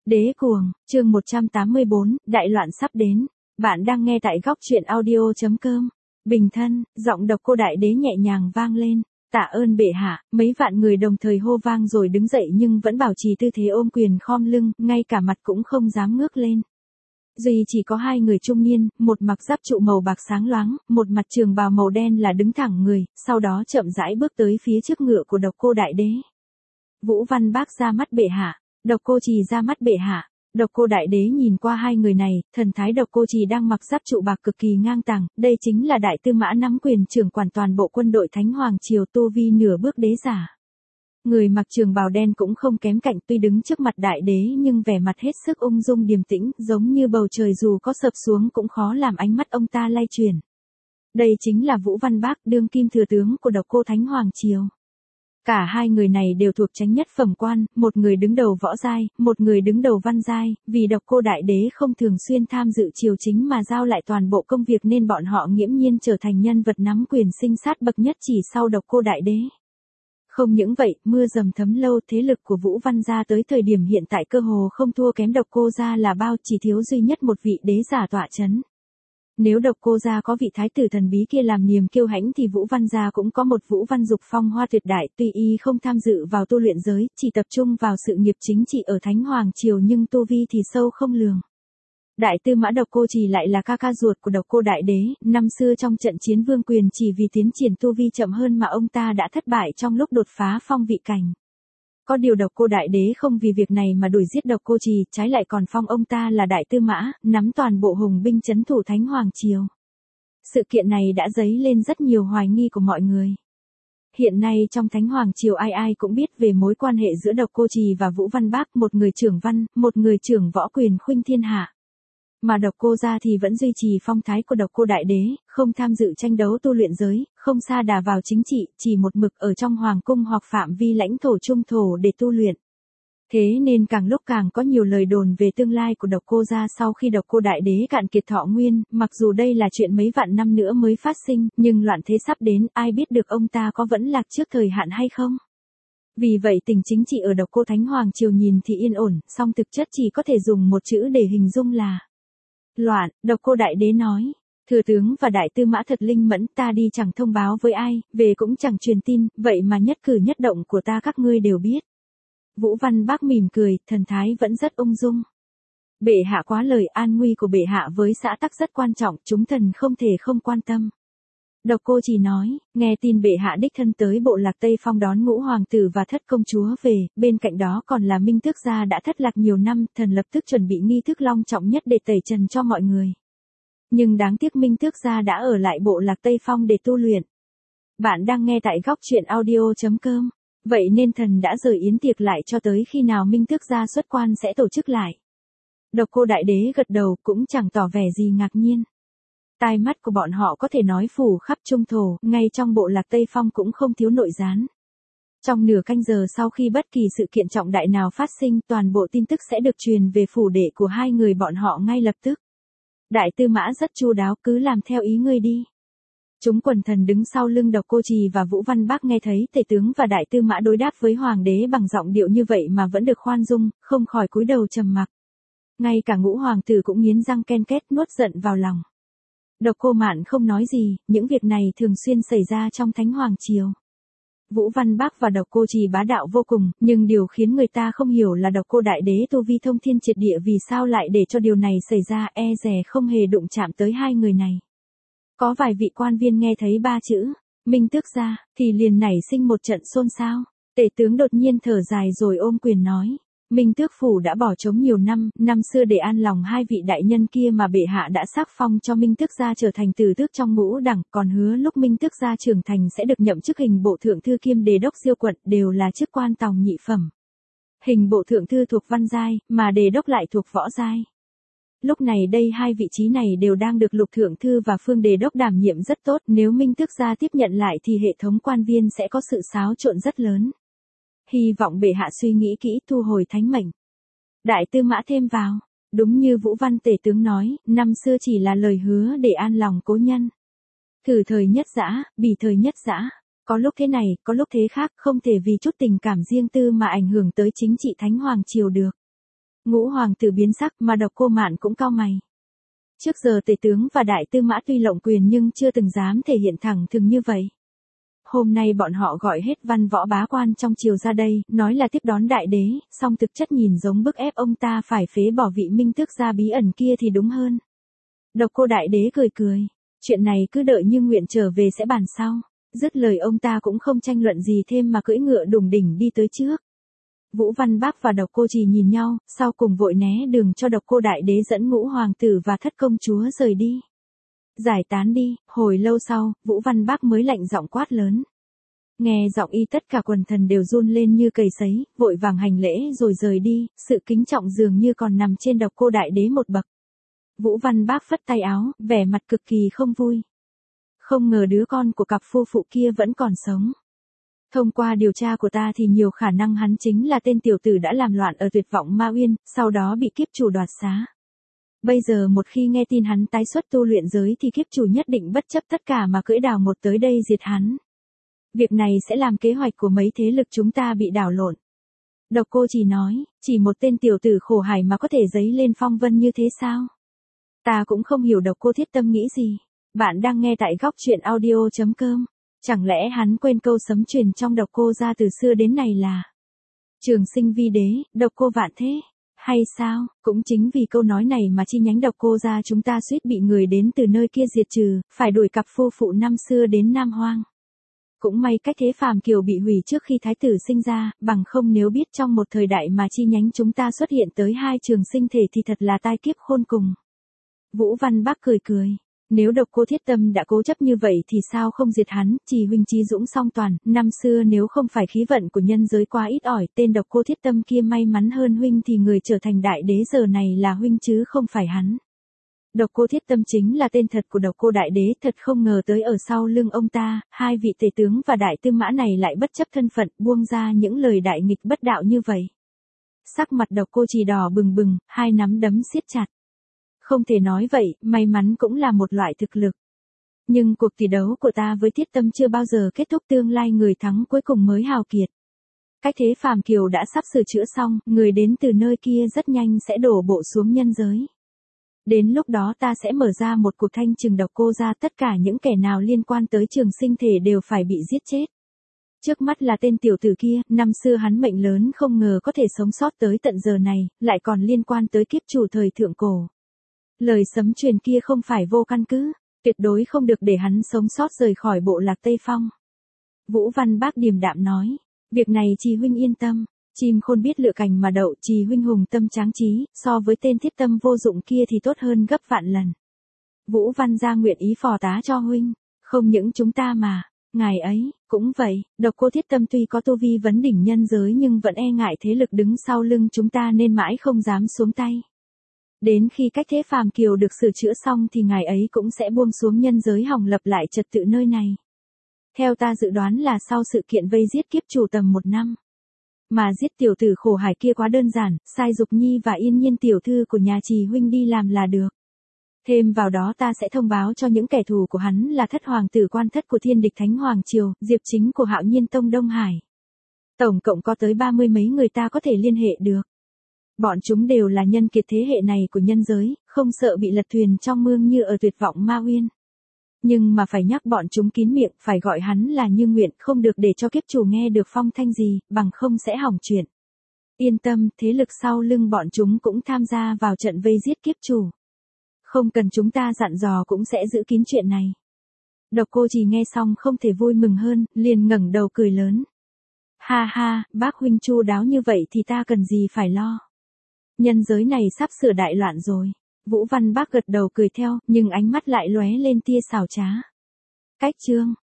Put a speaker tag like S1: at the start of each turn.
S1: Đế cuồng, chương 184, đại loạn sắp đến. Bạn đang nghe tại góc truyện audio.com. Bình thân, giọng độc cô đại đế nhẹ nhàng vang lên. Tạ ơn bệ hạ, mấy vạn người đồng thời hô vang rồi đứng dậy nhưng vẫn bảo trì tư thế ôm quyền khom lưng, ngay cả mặt cũng không dám ngước lên. Duy chỉ có hai người trung niên, một mặc giáp trụ màu bạc sáng loáng, một mặt trường bào màu đen là đứng thẳng người, sau đó chậm rãi bước tới phía trước ngựa của độc cô đại đế. Vũ Văn Bác ra mắt bệ hạ. Độc Cô Trì ra mắt bệ hạ. Độc Cô Đại Đế nhìn qua hai người này, thần thái Độc Cô Trì đang mặc giáp trụ bạc cực kỳ ngang tàng, đây chính là đại tư mã nắm quyền trưởng quản toàn bộ quân đội Thánh Hoàng Triều, tu vi nửa bước đế giả. Người mặc trường bào đen cũng không kém cạnh, tuy đứng trước mặt đại đế nhưng vẻ mặt hết sức ung dung điềm tĩnh, giống như bầu trời dù có sập xuống cũng khó làm ánh mắt ông ta lay chuyển. Đây chính là Vũ Văn Bác, đương kim thừa tướng của Độc Cô Thánh Hoàng Triều. Cả hai người này đều thuộc chánh nhất phẩm quan, một người đứng đầu võ giai, một người đứng đầu văn giai, vì Độc Cô Đại Đế không thường xuyên tham dự triều chính mà giao lại toàn bộ công việc nên bọn họ nghiễm nhiên trở thành nhân vật nắm quyền sinh sát bậc nhất chỉ sau Độc Cô Đại Đế. Không những vậy, mưa dầm thấm lâu, thế lực của Vũ Văn gia tới thời điểm hiện tại cơ hồ không thua kém Độc Cô gia là bao, chỉ thiếu duy nhất một vị đế giả tọa chấn. Nếu Độc Cô gia có vị thái tử thần bí kia làm niềm kiêu hãnh thì Vũ Văn gia cũng có một Vũ Văn Dục phong hoa tuyệt đại, tuy y không tham dự vào tu luyện giới, chỉ tập trung vào sự nghiệp chính trị ở Thánh Hoàng Triều nhưng tu vi thì sâu không lường. Đại tư mã Độc Cô Trì lại là ca ca ruột của Độc Cô Đại Đế, năm xưa trong trận chiến vương quyền chỉ vì tiến triển tu vi chậm hơn mà ông ta đã thất bại trong lúc đột phá phong vị cảnh. Có điều Độc Cô Đại Đế không vì việc này mà đuổi giết Độc Cô Trì, trái lại còn phong ông ta là đại tư mã, nắm toàn bộ hùng binh trấn thủ Thánh Hoàng Triều. Sự kiện này đã dấy lên rất nhiều hoài nghi của mọi người. Hiện nay trong Thánh Hoàng Triều ai ai cũng biết về mối quan hệ giữa Độc Cô Trì và Vũ Văn Bác, một người trưởng văn, một người trưởng võ quyền khuynh thiên hạ. Mà Độc Cô gia thì vẫn duy trì phong thái của Độc Cô Đại Đế, không tham dự tranh đấu tu luyện giới, không sa đà vào chính trị, chỉ một mực ở trong hoàng cung hoặc phạm vi lãnh thổ trung thổ để tu luyện. Thế nên càng lúc càng có nhiều lời đồn về tương lai của Độc Cô gia sau khi Độc Cô Đại Đế cạn kiệt thọ nguyên, mặc dù đây là chuyện mấy vạn năm nữa mới phát sinh, nhưng loạn thế sắp đến, ai biết được ông ta có vẫn lạc trước thời hạn hay không. Vì vậy tình chính trị ở Độc Cô Thánh Hoàng Triều nhìn thì yên ổn, song thực chất chỉ có thể dùng một chữ để hình dung là loạn. Độc Cô Đại Đế nói, thừa tướng và đại tư mã thật linh mẫn, ta đi chẳng thông báo với ai, về cũng chẳng truyền tin, vậy mà nhất cử nhất động của ta các ngươi đều biết. Vũ Văn Bác mỉm cười, thần thái vẫn rất ung dung. Bệ hạ quá lời, an nguy của bệ hạ với xã tắc rất quan trọng, chúng thần không thể không quan tâm. Độc Cô Trì nói, nghe tin bệ hạ đích thân tới bộ lạc Tây Phong đón ngũ hoàng tử và thất công chúa về, bên cạnh đó còn là Minh Tước gia đã thất lạc nhiều năm, thần lập tức chuẩn bị nghi thức long trọng nhất để tẩy trần cho mọi người. Nhưng đáng tiếc Minh Tước gia đã ở lại bộ lạc Tây Phong để tu luyện. Bạn đang nghe tại góc truyện audio.com. Vậy nên thần đã rời yến tiệc lại cho tới khi nào Minh Tước gia xuất quan sẽ tổ chức lại. Độc Cô Đại Đế gật đầu cũng chẳng tỏ vẻ gì ngạc nhiên. Tai mắt của bọn họ có thể nói phủ khắp trung thổ, ngay trong bộ lạc Tây Phong cũng không thiếu nội gián. Trong nửa canh giờ sau khi bất kỳ sự kiện trọng đại nào phát sinh, toàn bộ tin tức sẽ được truyền về phủ đệ của hai người bọn họ ngay lập tức. Đại tư mã rất chu đáo, cứ làm theo ý ngươi đi. Chúng quần thần đứng sau lưng Độc Cô Trì và Vũ Văn Bác nghe thấy tể tướng và đại tư mã đối đáp với hoàng đế bằng giọng điệu như vậy mà vẫn được khoan dung, không khỏi cúi đầu trầm mặc. Ngay cả ngũ hoàng tử cũng nghiến răng ken két nuốt giận vào lòng. Độc Cô Mạn không nói gì, những việc này thường xuyên xảy ra trong Thánh Hoàng Triều. Vũ Văn Bác và Độc Cô Trì bá đạo vô cùng, nhưng điều khiến người ta không hiểu là Độc Cô Đại Đế tu vi thông thiên triệt địa vì sao lại để cho điều này xảy ra, e dè không hề đụng chạm tới hai người này. Có vài vị quan viên nghe thấy ba chữ Minh Tước gia thì liền nảy sinh một trận xôn xao. Tể tướng đột nhiên thở dài rồi ôm quyền nói, Minh Tước phủ đã bỏ trống nhiều năm, năm xưa để an lòng hai vị đại nhân kia mà bệ hạ đã sắc phong cho Minh Tước gia trở thành tử tước trong ngũ đẳng, còn hứa lúc Minh Tước gia trưởng thành sẽ được nhậm chức hình bộ thượng thư kiêm đề đốc diêu quận, đều là chức quan tòng nhị phẩm. Hình bộ thượng thư thuộc văn giai, mà đề đốc lại thuộc võ giai. Lúc này đây hai vị trí này đều đang được Lục thượng thư và Phương đề đốc đảm nhiệm rất tốt, nếu Minh Tước gia tiếp nhận lại thì hệ thống quan viên sẽ có sự xáo trộn rất lớn. Hy vọng bệ hạ suy nghĩ kỹ thu hồi thánh mệnh. Đại tư mã thêm vào, đúng như Vũ Văn tể tướng nói, năm xưa chỉ là lời hứa để an lòng cố nhân. Thử thời nhất dã, bỉ thời nhất dã, có lúc thế này, có lúc thế khác, không thể vì chút tình cảm riêng tư mà ảnh hưởng tới chính trị Thánh Hoàng Triều được. Ngũ hoàng tử biến sắc mà Độc Cô Mạn cũng cau mày. Trước giờ tể tướng và đại tư mã tuy lộng quyền nhưng chưa từng dám thể hiện thẳng thừng như vậy. Hôm nay bọn họ gọi hết văn võ bá quan trong triều ra đây, nói là tiếp đón đại đế, song thực chất nhìn giống bức ép ông ta phải phế bỏ vị minh tước gia bí ẩn kia thì đúng hơn. Độc Cô đại đế cười cười, chuyện này cứ đợi Như Nguyện trở về sẽ bàn sau. Dứt lời ông ta cũng không tranh luận gì thêm mà cưỡi ngựa đùng đỉnh đi tới trước. Vũ Văn Bác và Độc Cô Trì nhìn nhau, sau cùng vội né đường cho Độc Cô đại đế dẫn Ngũ hoàng tử và Thất công chúa rời đi. Giải tán đi, hồi lâu sau, Vũ Văn Bác mới lạnh giọng quát lớn. Nghe giọng y tất cả quần thần đều run lên như cầy sấy, vội vàng hành lễ rồi rời đi, sự kính trọng dường như còn nằm trên Độc Cô đại đế một bậc. Vũ Văn Bác phất tay áo, vẻ mặt cực kỳ không vui. Không ngờ đứa con của cặp phu phụ kia vẫn còn sống. Thông qua điều tra của ta thì nhiều khả năng hắn chính là tên tiểu tử đã làm loạn ở Tuyệt Vọng Ma Uyên, sau đó bị kiếp chủ đoạt xá. Bây giờ một khi nghe tin hắn tái xuất tu luyện giới thì kiếp chủ nhất định bất chấp tất cả mà cưỡi đào một tới đây diệt hắn. Việc này sẽ làm kế hoạch của mấy thế lực chúng ta bị đảo lộn. Độc Cô chỉ nói, chỉ một tên tiểu tử khổ hải mà có thể dấy lên phong vân như thế sao? Ta cũng không hiểu Độc Cô Thiết Tâm nghĩ gì. Bạn đang nghe tại góc truyện audio.com. Chẳng lẽ hắn quên câu sấm truyền trong Độc Cô gia từ xưa đến nay là Trường sinh vi đế, Độc Cô vạn thế, hay sao? Cũng chính vì câu nói này mà chi nhánh Độc Cô gia chúng ta suýt bị người đến từ nơi kia diệt trừ, phải đuổi cặp phu phụ năm xưa đến Nam Hoang. Cũng may cách thế phàm kiều bị hủy trước khi thái tử sinh ra, bằng không nếu biết trong một thời đại mà chi nhánh chúng ta xuất hiện tới 2 trường sinh thể thì thật là tai kiếp khôn cùng. Vũ Văn Bác cười cười. Nếu Độc Cô Thiết Tâm đã cố chấp như vậy thì sao không diệt hắn, Trì huynh chí dũng song toàn, năm xưa nếu không phải khí vận của nhân giới quá ít ỏi, tên Độc Cô Thiết Tâm kia may mắn hơn huynh thì người trở thành đại đế giờ này là huynh chứ không phải hắn. Độc Cô Thiết Tâm chính là tên thật của Độc Cô đại đế, thật không ngờ tới ở sau lưng ông ta, hai vị tể tướng và đại tư mã này lại bất chấp thân phận, buông ra những lời đại nghịch bất đạo như vậy. Sắc mặt Độc Cô Trì đỏ bừng bừng, hai nắm đấm siết chặt. Không thể nói vậy, may mắn cũng là một loại thực lực. Nhưng cuộc tỷ đấu của ta với Thiết Tâm chưa bao giờ kết thúc, tương lai người thắng cuối cùng mới hào kiệt. Cách thế phàm kiều đã sắp sửa chữa xong, người đến từ nơi kia rất nhanh sẽ đổ bộ xuống nhân giới. Đến lúc đó ta sẽ mở ra một cuộc thanh trừng Độc Cô gia, tất cả những kẻ nào liên quan tới trường sinh thể đều phải bị giết chết. Trước mắt là tên tiểu tử kia, năm xưa hắn mệnh lớn không ngờ có thể sống sót tới tận giờ này, lại còn liên quan tới kiếp chủ thời thượng cổ. Lời sấm truyền kia không phải vô căn cứ, tuyệt đối không được để hắn sống sót rời khỏi bộ lạc Tây Phong. Vũ Văn Bác điềm đạm nói, việc này Trì huynh yên tâm, chim khôn biết lựa cành mà đậu, Trì huynh hùng tâm tráng trí, so với tên Thiết Tâm vô dụng kia thì tốt hơn gấp vạn lần. Vũ Văn gia nguyện ý phò tá cho huynh, không những chúng ta mà, ngài ấy, cũng vậy, Độc Cô Thiết Tâm tuy có tu vi vấn đỉnh nhân giới nhưng vẫn e ngại thế lực đứng sau lưng chúng ta nên mãi không dám xuống tay. Đến khi cách thế phàm kiều được sửa chữa xong thì ngài ấy cũng sẽ buông xuống nhân giới hòng lập lại trật tự nơi này. Theo ta dự đoán là sau sự kiện vây giết kiếp chủ tầm 1 năm. Mà giết tiểu tử khổ hải kia quá đơn giản, sai Dục Nhi và Yên Nhiên tiểu thư của nhà Trì huynh đi làm là được. Thêm vào đó ta sẽ thông báo cho những kẻ thù của hắn là Thất hoàng tử Quan Thất của Thiên Địch Thánh Hoàng Triều, Diệp Chính của Hạo Nhiên Tông Đông Hải. Tổng cộng có tới 30 mấy người ta có thể liên hệ được. Bọn chúng đều là nhân kiệt thế hệ này của nhân giới, không sợ bị lật thuyền trong mương như ở Tuyệt Vọng Ma Uyên. Nhưng mà phải nhắc bọn chúng kín miệng, phải gọi hắn là Như Nguyện, không được để cho kiếp chủ nghe được phong thanh gì, bằng không sẽ hỏng chuyện. Yên tâm, thế lực sau lưng bọn chúng cũng tham gia vào trận vây giết kiếp chủ. Không cần chúng ta dặn dò cũng sẽ giữ kín chuyện này. Độc Cô Trì nghe xong không thể vui mừng hơn, liền ngẩng đầu cười lớn. Ha ha, bác huynh chu đáo như vậy thì ta cần gì phải lo. Nhân giới này sắp sửa đại loạn rồi. Vũ Văn Bác gật đầu cười theo, nhưng ánh mắt lại lóe lên tia xảo trá. Cách chương